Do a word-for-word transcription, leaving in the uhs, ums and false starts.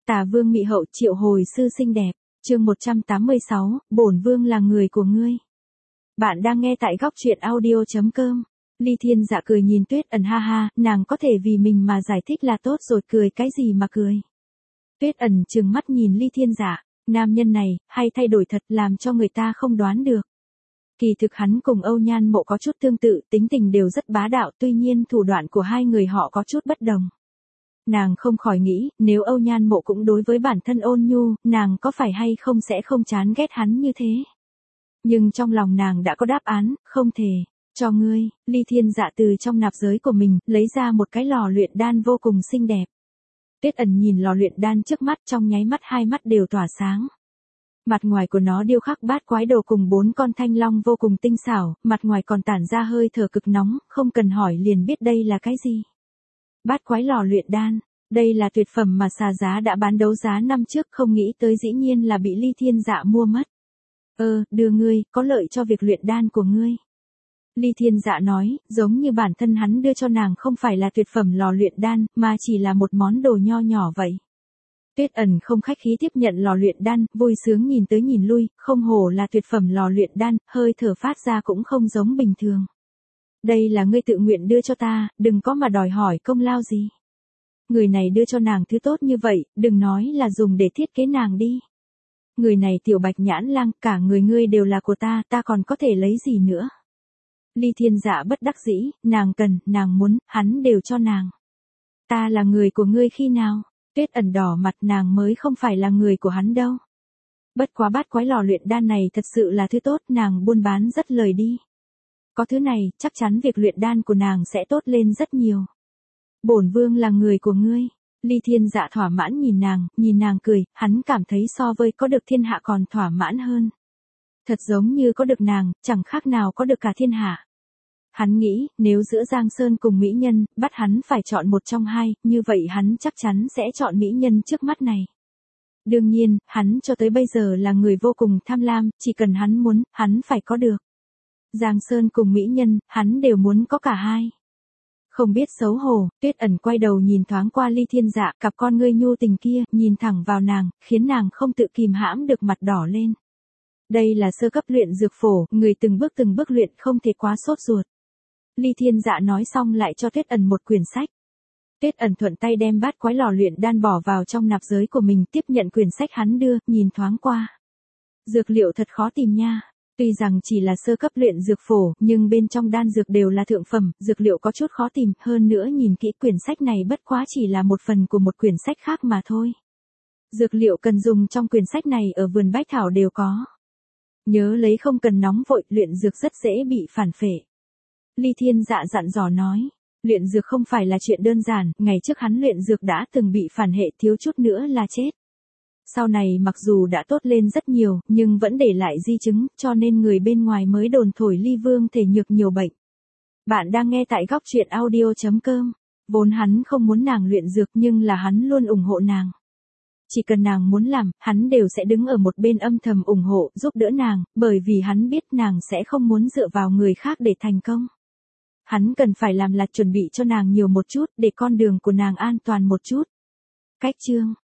Tà vương mị hậu triệu hồi sư xinh đẹp, chương một trăm tám mươi sáu, bổn vương là người của ngươi. Bạn đang nghe tại góc truyện audio chấm com. Ly Thiên Dạ cười nhìn Tuyết Ẩn ha ha, nàng có thể vì mình mà giải thích là tốt rồi, cười cái gì mà cười. Tuyết Ẩn trừng mắt nhìn Ly Thiên Dạ, nam nhân này, hay thay đổi thật làm cho người ta không đoán được. Kỳ thực hắn cùng Âu Nhan Mộ có chút tương tự, tính tình đều rất bá đạo, tuy nhiên thủ đoạn của hai người họ có chút bất đồng. Nàng không khỏi nghĩ, nếu Âu Nhan Mộ cũng đối với bản thân ôn nhu, nàng có phải hay không sẽ không chán ghét hắn như thế. Nhưng trong lòng nàng đã có đáp án, không thể. Cho ngươi, Ly Thiên Dạ từ trong nạp giới của mình, lấy ra một cái lò luyện đan vô cùng xinh đẹp. Tuyết Ẩn nhìn lò luyện đan trước mắt, trong nháy mắt hai mắt đều tỏa sáng. Mặt ngoài của nó điêu khắc bát quái đồ cùng bốn con thanh long vô cùng tinh xảo, mặt ngoài còn tản ra hơi thở cực nóng, không cần hỏi liền biết đây là cái gì. Bát quái lò luyện đan, đây là tuyệt phẩm mà xà giá đã bán đấu giá năm trước, không nghĩ tới dĩ nhiên là bị Ly Thiên Dạ mua mất. Ơ, đưa ngươi, có lợi cho việc luyện đan của ngươi. Ly Thiên Dạ nói, giống như bản thân hắn đưa cho nàng không phải là tuyệt phẩm lò luyện đan, mà chỉ là một món đồ nho nhỏ vậy. Tuyết Ẩn không khách khí tiếp nhận lò luyện đan, vui sướng nhìn tới nhìn lui, không hổ là tuyệt phẩm lò luyện đan, hơi thở phát ra cũng không giống bình thường. Đây là ngươi tự nguyện đưa cho ta, đừng có mà đòi hỏi công lao gì. Người này đưa cho nàng thứ tốt như vậy, đừng nói là dùng để thiết kế nàng đi. Người này tiểu Bạch Nhãn Lang, cả người ngươi đều là của ta, ta còn có thể lấy gì nữa. Ly Thiên Dạ bất đắc dĩ, nàng cần, nàng muốn, hắn đều cho nàng. Ta là người của ngươi khi nào? Tuyết Ẩn đỏ mặt, nàng mới không phải là người của hắn đâu. Bất quá bát quái lò luyện đan này thật sự là thứ tốt, nàng buôn bán rất lời đi. Có thứ này, chắc chắn việc luyện đan của nàng sẽ tốt lên rất nhiều. Bổn vương là người của ngươi. Ly Thiên Dạ thỏa mãn nhìn nàng, nhìn nàng cười, hắn cảm thấy so với có được thiên hạ còn thỏa mãn hơn. Thật giống như có được nàng, chẳng khác nào có được cả thiên hạ. Hắn nghĩ, nếu giữa Giang Sơn cùng mỹ nhân, bắt hắn phải chọn một trong hai, như vậy hắn chắc chắn sẽ chọn mỹ nhân trước mắt này. Đương nhiên, hắn cho tới bây giờ là người vô cùng tham lam, chỉ cần hắn muốn, hắn phải có được. Giang Sơn cùng mỹ nhân, hắn đều muốn có cả hai. Không biết xấu hổ, Tuyết Ẩn quay đầu nhìn thoáng qua Ly Thiên Dạ, cặp con ngươi nhu tình kia, nhìn thẳng vào nàng, khiến nàng không tự kìm hãm được mặt đỏ lên. Đây là sơ cấp luyện dược phổ, người từng bước từng bước luyện không thể quá sốt ruột. Ly Thiên Dạ nói xong lại cho Tuyết Ẩn một quyển sách. Tuyết Ẩn thuận tay đem bát quái lò luyện đan bỏ vào trong nạp giới của mình, tiếp nhận quyển sách hắn đưa, nhìn thoáng qua. Dược liệu thật khó tìm nha. Tuy rằng chỉ là sơ cấp luyện dược phổ, nhưng bên trong đan dược đều là thượng phẩm, dược liệu có chút khó tìm, hơn nữa nhìn kỹ quyển sách này bất quá chỉ là một phần của một quyển sách khác mà thôi. Dược liệu cần dùng trong quyển sách này ở vườn bách thảo đều có. Nhớ lấy không cần nóng vội, luyện dược rất dễ bị phản phệ. Ly Thiên Dạ dặn dò nói, luyện dược không phải là chuyện đơn giản, ngày trước hắn luyện dược đã từng bị phản hệ, thiếu chút nữa là chết. Sau này mặc dù đã tốt lên rất nhiều, nhưng vẫn để lại di chứng, cho nên người bên ngoài mới đồn thổi Ly Vương thể nhược nhiều bệnh. Bạn đang nghe tại góc truyện audio chấm com. Vốn hắn không muốn nàng luyện dược nhưng là hắn luôn ủng hộ nàng. Chỉ cần nàng muốn làm, hắn đều sẽ đứng ở một bên âm thầm ủng hộ, giúp đỡ nàng, bởi vì hắn biết nàng sẽ không muốn dựa vào người khác để thành công. Hắn cần phải làm là chuẩn bị cho nàng nhiều một chút, để con đường của nàng an toàn một chút. Cách chương